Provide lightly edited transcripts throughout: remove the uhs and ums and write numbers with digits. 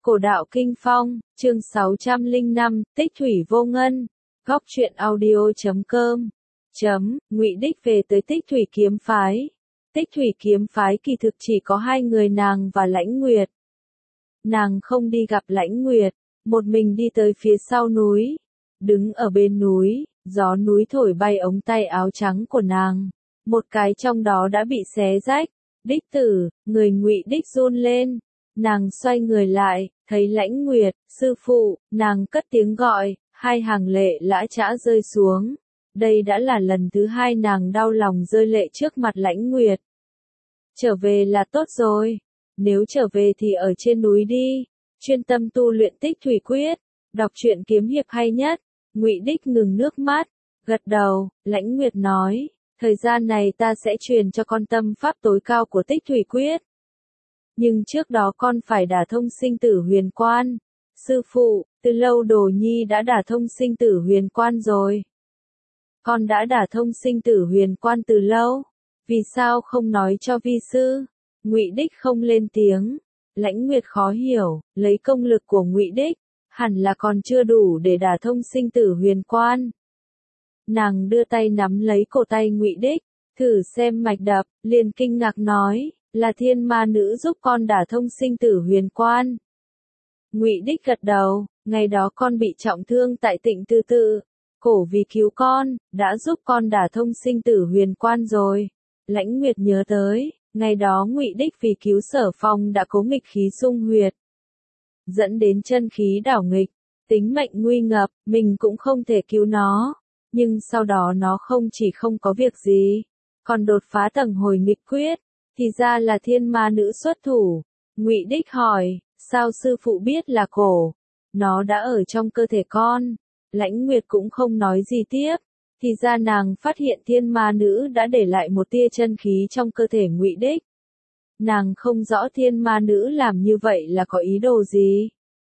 Cổ đạo Kinh Phong, chương 605, Tích Thủy Vô Ngân. Góc truyện audio.com. Ngụy Đích về tới Tích Thủy kiếm phái. Tích Thủy kiếm phái kỳ thực chỉ có hai người nàng và Lãnh Nguyệt. Nàng không đi gặp Lãnh Nguyệt, một mình đi tới phía sau núi. Đứng ở bên núi, gió núi thổi bay ống tay áo trắng của nàng. Một cái trong đó đã bị xé rách. Đích tử, người Ngụy Đích run lên. Nàng xoay người lại, thấy Lãnh Nguyệt, sư phụ, nàng cất tiếng gọi, hai hàng lệ lã chã rơi xuống. Đây đã là lần thứ hai nàng đau lòng rơi lệ trước mặt Lãnh Nguyệt. Trở về là tốt rồi. Nếu trở về thì ở trên núi đi. Chuyên tâm tu luyện Tích Thủy Quyết. Đọc truyện kiếm hiệp hay nhất. Ngụy Đích ngừng nước mắt. Gật đầu, Lãnh Nguyệt nói. Thời gian này ta sẽ truyền cho con tâm pháp tối cao của Tích Thủy Quyết. Nhưng trước đó con phải đả thông sinh tử huyền quan. Sư phụ, từ lâu Đồ Nhi đã đả thông sinh tử huyền quan rồi. Con đã đả thông sinh tử huyền quan từ lâu. Vì sao không nói cho vi sư? Ngụy Đích không lên tiếng. Lãnh Nguyệt khó hiểu, lấy công lực của Ngụy Đích, hẳn là còn chưa đủ để đả thông sinh tử huyền quan. Nàng đưa tay nắm lấy cổ tay Ngụy Đích, thử xem mạch đập, liền kinh ngạc nói, là thiên ma nữ giúp con đả thông sinh tử huyền quan. Ngụy Đích gật đầu, ngày đó con bị trọng thương tại Tịnh Tư Tự, cổ vì cứu con, đã giúp con đả thông sinh tử huyền quan rồi. Lãnh Nguyệt nhớ tới, ngày đó Ngụy Đích vì cứu Sở Phong đã cố nghịch khí xung huyệt, dẫn đến chân khí đảo nghịch, tính mệnh nguy ngập, mình cũng không thể cứu nó. Nhưng sau đó nó không chỉ không có việc gì, còn đột phá tầng hồi nghịch quyết, thì ra là thiên ma nữ xuất thủ. Ngụy Đích hỏi, sao sư phụ biết là cổ? Nó đã ở trong cơ thể con. Lãnh Nguyệt cũng không nói gì tiếp, thì ra nàng phát hiện thiên ma nữ đã để lại một tia chân khí trong cơ thể Ngụy Đích. Nàng không rõ thiên ma nữ làm như vậy là có ý đồ gì.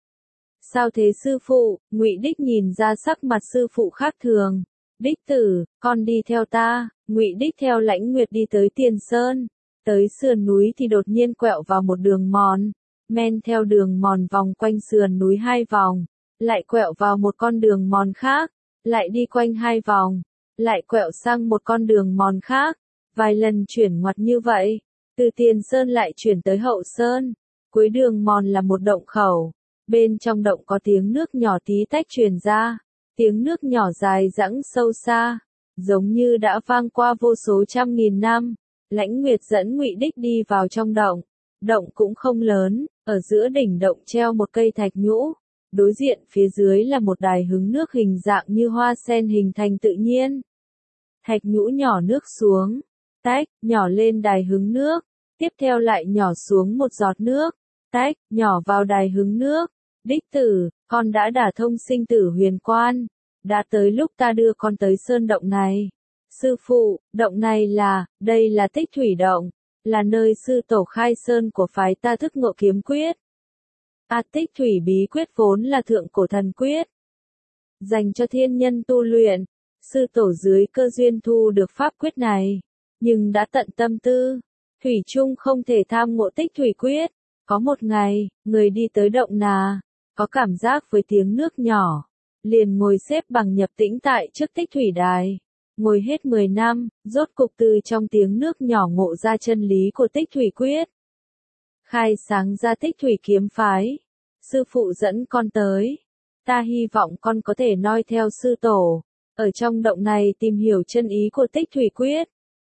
Sao thế sư phụ? Ngụy Đích nhìn ra sắc mặt sư phụ khác thường. Đích tử, con đi theo ta. Ngụy Đích theo Lãnh Nguyệt đi tới Tiền Sơn. Tới sườn núi thì đột nhiên quẹo vào một đường mòn. Men theo đường mòn vòng quanh sườn núi 2 vòng. Lại quẹo vào một con đường mòn khác. Lại đi quanh 2 vòng. Lại quẹo sang một con đường mòn khác. Vài lần chuyển ngoặt như vậy. Từ Tiền Sơn lại chuyển tới Hậu Sơn. Cuối đường mòn là một động khẩu. Bên trong động có tiếng nước nhỏ tí tách truyền ra. Tiếng nước nhỏ dài dẳng sâu xa, giống như đã vang qua vô số trăm nghìn năm. Lãnh Nguyệt dẫn Ngụy Đích đi vào trong động. Động cũng không lớn, ở giữa đỉnh động treo một cây thạch nhũ. Đối diện phía dưới là một đài hứng nước hình dạng như hoa sen hình thành tự nhiên. Thạch nhũ nhỏ nước xuống, tách, nhỏ lên đài hứng nước. Tiếp theo lại nhỏ xuống một giọt nước, tách, nhỏ vào đài hứng nước. Đích tử, con đã đả thông sinh tử huyền quan. Đã tới lúc ta đưa con tới sơn động này. Sư phụ, động này đây là Tích Thủy Động. Là nơi sư tổ khai sơn của phái ta thức ngộ kiếm quyết. Tích Thủy bí quyết vốn là thượng cổ thần quyết. Dành cho thiên nhân tu luyện. Sư tổ dưới cơ duyên thu được pháp quyết này. Nhưng đã tận tâm tư. Thủy chung không thể tham ngộ Tích Thủy quyết. Có một ngày, người đi tới động nà. Có cảm giác với tiếng nước nhỏ. Liền ngồi xếp bằng nhập tĩnh tại trước Tích Thủy đài. Ngồi hết 10 năm, rốt cục từ trong tiếng nước nhỏ ngộ ra chân lý của Tích Thủy Quyết. Khai sáng ra Tích Thủy kiếm phái. Sư phụ dẫn con tới. Ta hy vọng con có thể noi theo sư tổ. Ở trong động này tìm hiểu chân ý của Tích Thủy Quyết.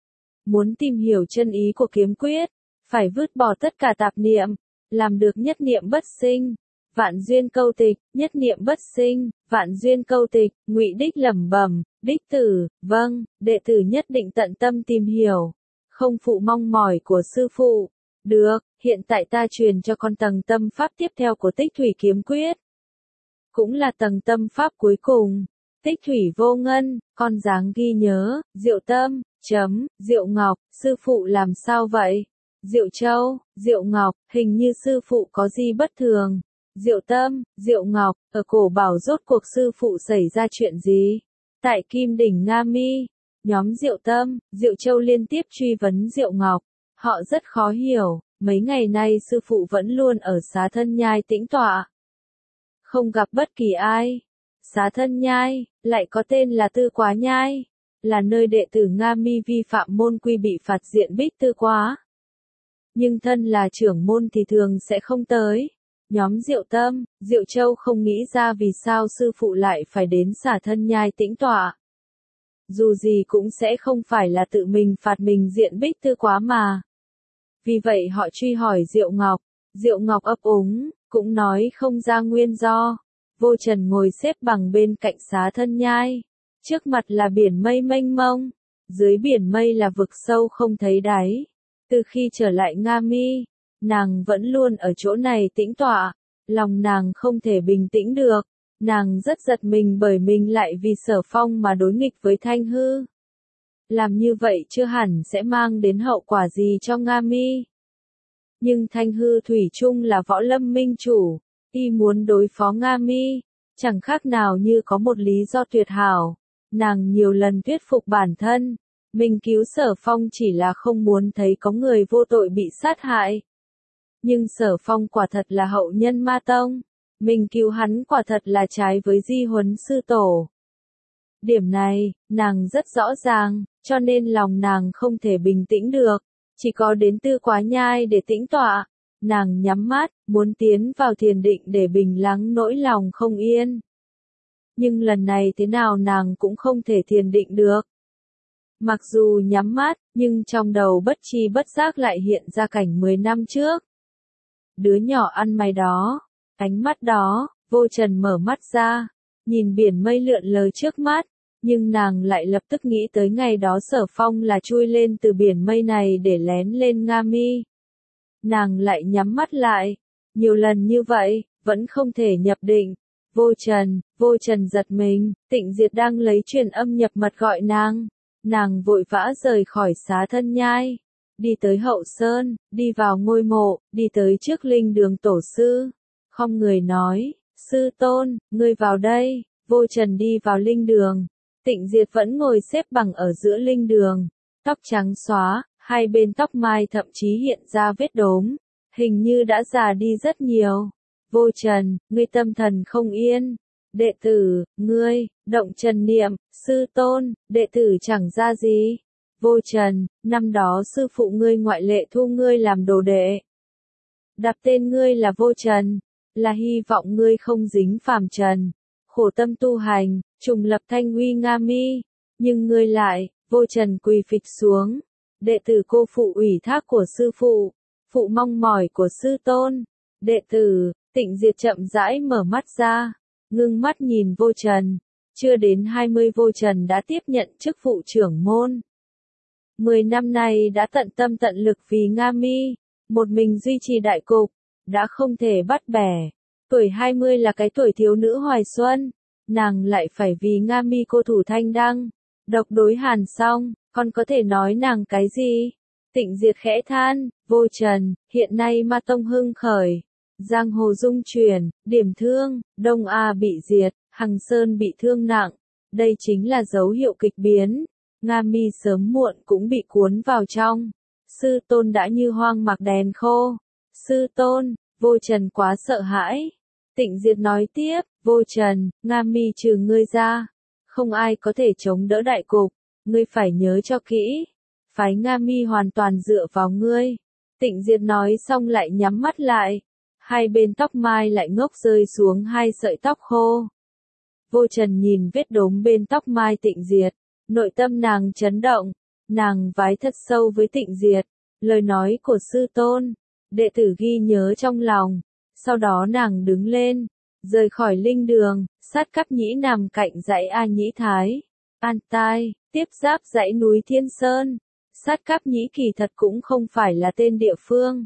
Muốn tìm hiểu chân ý của kiếm quyết, phải vứt bỏ tất cả tạp niệm. Làm được nhất niệm bất sinh. Vạn duyên câu tịch, nhất niệm bất sinh, vạn duyên câu tịch. Ngụy Đích lẩm bẩm, đích tử, vâng, đệ tử nhất định tận tâm tìm hiểu. Không phụ mong mỏi của sư phụ. Được, hiện tại ta truyền cho con tầng tâm pháp tiếp theo của Tích Thủy kiếm quyết. Cũng là tầng tâm pháp cuối cùng. Tích Thủy vô ngân, con dáng ghi nhớ, Diệu Tâm, Diệu Ngọc, sư phụ làm sao vậy? Diệu Châu, Diệu Ngọc, hình như sư phụ có gì bất thường. Diệu Tâm, Diệu Ngọc, ở cổ bảo rốt cuộc sư phụ xảy ra chuyện gì? Tại Kim Đỉnh Nga Mi, nhóm Diệu Tâm, Diệu Châu liên tiếp truy vấn Diệu Ngọc. Họ rất khó hiểu, Mấy ngày nay sư phụ vẫn luôn ở Xá Thân Nhai tĩnh tọa. Không gặp bất kỳ ai. Xá Thân Nhai, lại có tên là Tư Quá Nhai, là nơi đệ tử Nga Mi vi phạm môn quy bị phạt diện Bích Tư Quá. Nhưng thân là trưởng môn thì thường sẽ không tới. Nhóm Diệu Tâm, Diệu Châu không nghĩ ra vì sao sư phụ lại phải đến Xá Thân Nhai tĩnh tọa. Dù gì cũng sẽ không phải là tự mình phạt mình diện Bích Tư Quá mà. Vì vậy họ truy hỏi Diệu Ngọc. Diệu Ngọc ấp úng, cũng nói không ra nguyên do. Vô Trần ngồi xếp bằng bên cạnh Xá Thân Nhai. Trước mặt là biển mây mênh mông. Dưới biển mây là vực sâu không thấy đáy. Từ khi trở lại Nga Mi, nàng vẫn luôn ở chỗ này tĩnh tọa. Lòng nàng không thể bình tĩnh được. Nàng rất giật mình bởi mình lại vì Sở Phong mà đối nghịch với Thanh Hư. Làm như vậy chưa hẳn sẽ mang đến hậu quả gì cho Nga Mi. Nhưng Thanh Hư thủy chung là võ lâm minh chủ, y muốn đối phó Nga Mi, chẳng khác nào như có một lý do tuyệt hảo. Nàng nhiều lần thuyết phục bản thân, mình cứu Sở Phong chỉ là không muốn thấy có người vô tội bị sát hại. Nhưng Sở Phong quả thật là hậu nhân Ma Tông, mình cứu hắn quả thật là trái với di huấn sư tổ. Điểm này, nàng rất rõ ràng, cho nên lòng nàng không thể bình tĩnh được, chỉ có đến Tư Quá Nhai để tĩnh tọa. Nàng nhắm mắt, muốn tiến vào thiền định để bình lắng nỗi lòng không yên. Nhưng lần này thế nào nàng cũng không thể thiền định được. Mặc dù nhắm mắt, nhưng trong đầu bất tri bất giác lại hiện ra cảnh 10 năm trước. Đứa nhỏ ăn mày đó, ánh mắt đó, Vô Trần mở mắt ra, nhìn biển mây lượn lờ trước mắt, nhưng nàng lại lập tức nghĩ tới ngày đó Sở Phong là chui lên từ biển mây này để lén lên Nga Mi. Nàng lại nhắm mắt lại, nhiều lần như vậy, vẫn không thể nhập định. Vô Trần giật mình, Tịnh Diệt đang lấy truyền âm nhập mật gọi nàng. Nàng vội vã rời khỏi Xá Thân Nhai, đi tới Hậu Sơn, đi vào ngôi mộ, đi tới trước linh đường tổ sư. Khom người nói, sư tôn, ngươi vào đây. Vô Trần đi vào linh đường. Tịnh Diệt vẫn ngồi xếp bằng ở giữa linh đường, tóc trắng xóa, hai bên tóc mai thậm chí hiện ra vết đốm, hình như đã già đi rất nhiều. Vô Trần, ngươi tâm thần không yên. Đệ tử, ngươi, động trần niệm, sư tôn, đệ tử chẳng ra gì. Vô Trần, năm đó sư phụ ngươi ngoại lệ thu ngươi làm đồ đệ. Đặt tên ngươi là Vô Trần, là hy vọng ngươi không dính phàm trần, khổ tâm tu hành, trùng lập thanh uy Nga Mi. Nhưng ngươi lại, Vô Trần quỳ phịch xuống. Đệ tử cô phụ ủy thác của sư phụ, phụ mong mỏi của sư tôn. Đệ tử, Tịnh Diệt chậm rãi mở mắt ra, ngưng mắt nhìn Vô Trần. Chưa đến 20 Vô Trần đã tiếp nhận chức vụ trưởng môn. 10 năm nay đã tận tâm tận lực vì Nga Mi, một mình duy trì đại cục, đã không thể bắt bẻ. Tuổi 20 là cái tuổi thiếu nữ hoài xuân, nàng lại phải vì Nga Mi cô thủ thanh đăng, độc đối Hàn Song, còn có thể nói nàng cái gì? Tịnh Diệt khẽ than, Vô Trần, hiện nay Ma Tông hưng khởi, giang hồ dung chuyển, điểm thương, Đông A bị diệt, Hằng Sơn bị thương nặng, đây chính là dấu hiệu kịch biến. Nga Mi sớm muộn cũng bị cuốn vào trong. Sư tôn đã như hoang mạc đèn khô. Sư tôn, Vô Trần quá sợ hãi. Tịnh Diệt nói tiếp, Vô Trần, Nga Mi trừ ngươi ra, không ai có thể chống đỡ đại cục, ngươi phải nhớ cho kỹ. Phái Nga Mi hoàn toàn dựa vào ngươi. Tịnh Diệt nói xong lại nhắm mắt lại. Hai bên tóc mai lại ngốc rơi xuống hai sợi tóc khô. Vô Trần nhìn vết đốm bên tóc mai Tịnh Diệt, nội tâm nàng chấn động, nàng vái thật sâu với Tịnh Diệt, lời nói của sư tôn, đệ tử ghi nhớ trong lòng. Sau đó nàng đứng lên, rời khỏi linh đường, sát Cáp Nhĩ nằm cạnh dãy A Nhĩ Thái, An Tai, tiếp giáp dãy núi Thiên Sơn. Sát Cáp Nhĩ kỳ thật cũng không phải là tên địa phương.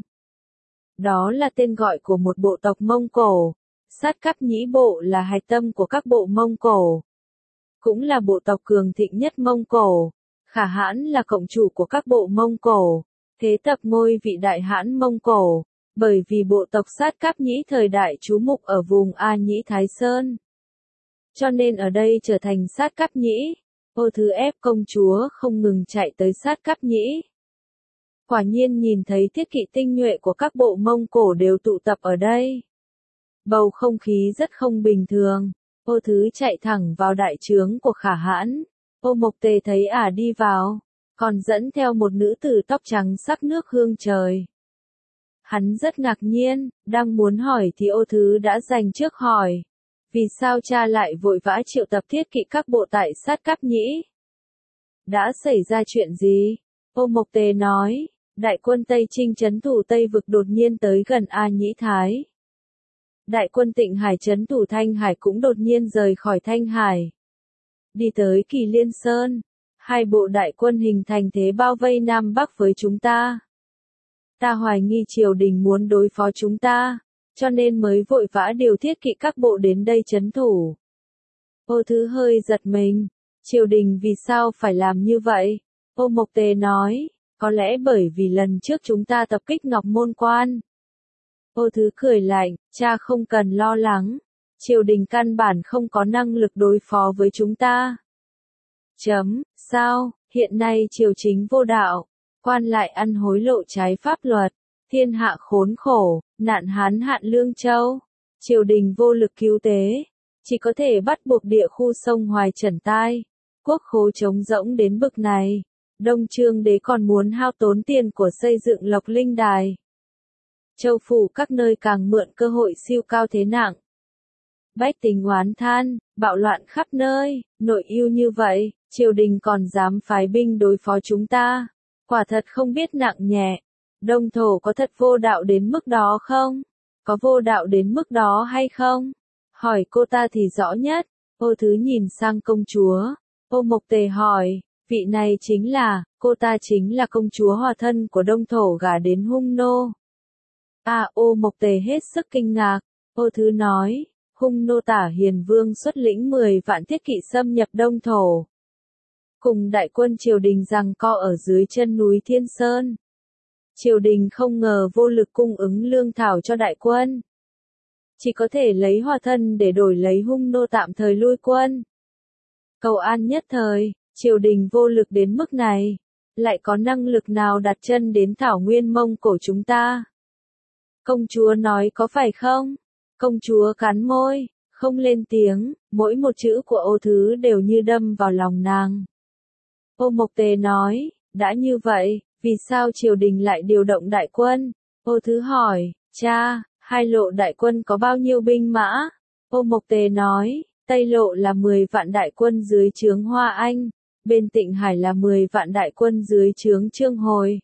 Đó là tên gọi của một bộ tộc Mông Cổ. Sát Cáp Nhĩ bộ là hạch tâm của các bộ Mông Cổ. Cũng là bộ tộc cường thịnh nhất Mông Cổ. Khả Hãn là cộng chủ của các bộ Mông Cổ, thế tập ngôi vị đại hãn Mông Cổ, bởi vì bộ tộc Sát Cáp Nhĩ thời đại trú mục ở vùng A Nhĩ Thái Sơn. Cho nên ở đây trở thành Sát Cáp Nhĩ. Ô Thứ Ép công chúa không ngừng chạy tới Sát Cáp Nhĩ. Quả nhiên nhìn thấy thiết kỵ tinh nhuệ của các bộ Mông Cổ đều tụ tập ở đây. Bầu không khí rất không bình thường. Ô Thứ chạy thẳng vào đại trướng của Khả Hãn. Ô Mộc Tề thấy ả đi vào, còn dẫn theo một nữ tử tóc trắng sắc nước hương trời. Hắn rất ngạc nhiên, đang muốn hỏi thì Ô Thứ đã giành trước hỏi. Vì sao cha lại vội vã triệu tập thiết kỵ các bộ tại sát Cáp Nhĩ? Đã xảy ra chuyện gì? Ô Mộc Tề nói, đại quân Tây Trinh trấn thủ Tây Vực đột nhiên tới gần A Nhĩ Thái. Đại quân Tịnh Hải trấn thủ Thanh Hải cũng đột nhiên rời khỏi Thanh Hải. Đi tới Kỳ Liên Sơn. Hai bộ đại quân hình thành thế bao vây Nam Bắc với chúng ta. Ta hoài nghi triều đình muốn đối phó chúng ta, cho nên mới vội vã điều thiết kỵ các bộ đến đây trấn thủ. Ô Thứ hơi giật mình. Triều đình vì sao phải làm như vậy? Ô Mộc Tề nói, có lẽ bởi vì lần trước chúng ta tập kích Ngọc Môn Quan. Ô Thứ cười lạnh, cha không cần lo lắng. Triều đình căn bản không có năng lực đối phó với chúng ta. Sao, hiện nay triều chính vô đạo, quan lại ăn hối lộ trái pháp luật, thiên hạ khốn khổ, nạn hán hạn Lương Châu. Triều đình vô lực cứu tế, chỉ có thể bắt buộc địa khu sông Hoài trần tai. Quốc khố trống rỗng đến bực này. Đông Trương đế còn muốn hao tốn tiền của xây dựng Lộc Linh Đài. Châu phủ các nơi càng mượn cơ hội siêu cao thế nặng. Bách tính oán than, bạo loạn khắp nơi, nội ưu như vậy, triều đình còn dám phái binh đối phó chúng ta. Quả thật không biết nặng nhẹ. Đông thổ có thật vô đạo đến mức đó không? Có vô đạo đến mức đó hay không? Hỏi cô ta thì rõ nhất. Ô Thứ nhìn sang công chúa. Ô Mộc Tề hỏi, vị này chính là, cô ta chính là công chúa hòa thân của Đông thổ gả đến Hung Nô. Ô Mộc Tề hết sức kinh ngạc. Ô Thứ nói, Hung Nô Tả Hiền Vương xuất lĩnh 10 vạn thiết kỵ xâm nhập Đông thổ. Cùng đại quân triều đình giằng co ở dưới chân núi Thiên Sơn. Triều đình không ngờ vô lực cung ứng lương thảo cho đại quân. Chỉ có thể lấy hòa thân để đổi lấy Hung Nô tạm thời lui quân. Cầu an nhất thời, triều đình vô lực đến mức này. Lại có năng lực nào đặt chân đến thảo nguyên Mông Cổ chúng ta? Công chúa nói có phải không? Công chúa cắn môi, không lên tiếng, mỗi một chữ của Ô Thứ đều như đâm vào lòng nàng. Ô Mộc Tề nói, đã như vậy, vì sao triều đình lại điều động đại quân? Ô Thứ hỏi, cha, hai lộ đại quân có bao nhiêu binh mã? Ô Mộc Tề nói, Tây lộ là 10 vạn đại quân dưới trướng Hoa Anh, bên Tịnh Hải là 10 vạn đại quân dưới trướng Trương Hồi.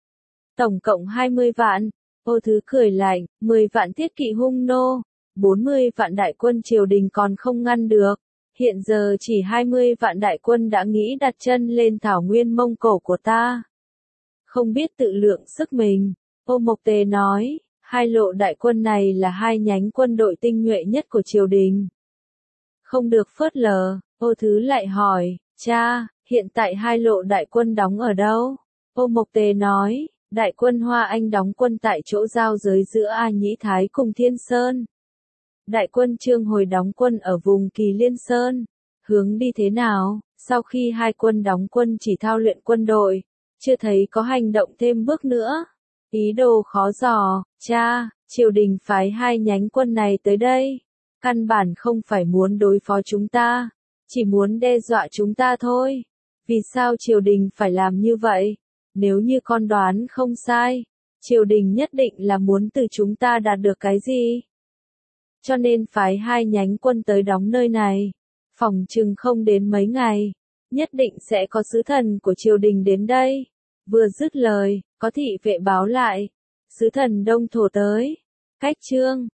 Tổng cộng 20 vạn. Ô Thứ cười lạnh, 10 vạn thiết kỵ Hung Nô, 40 vạn đại quân triều đình còn không ngăn được. Hiện giờ chỉ 20 vạn đại quân đã nghĩ đặt chân lên thảo nguyên Mông Cổ của ta. Không biết tự lượng sức mình. Ô Mộc Tề nói, hai lộ đại quân này là hai nhánh quân đội tinh nhuệ nhất của triều đình. Không được phớt lờ. Ô Thứ lại hỏi, cha, hiện tại hai lộ đại quân đóng ở đâu? Ô Mộc Tề nói, đại quân Hoa Anh đóng quân tại chỗ giao giới giữa A Nhĩ Thái cùng Thiên Sơn. Đại quân Trương Hồi đóng quân ở vùng Kỳ Liên Sơn. Hướng đi thế nào? Sau khi hai quân đóng quân chỉ thao luyện quân đội, chưa thấy có hành động thêm bước nữa. Ý đồ khó dò, cha, triều đình phái hai nhánh quân này tới đây. Căn bản không phải muốn đối phó chúng ta, chỉ muốn đe dọa chúng ta thôi. Vì sao triều đình phải làm như vậy? Nếu như con đoán không sai, triều đình nhất định là muốn từ chúng ta đạt được cái gì? Cho nên phái hai nhánh quân tới đóng nơi này. Phỏng chừng không đến mấy ngày, nhất định sẽ có sứ thần của triều đình đến đây. Vừa dứt lời, có thị vệ báo lại, sứ thần Đông thổ tới. Cách chương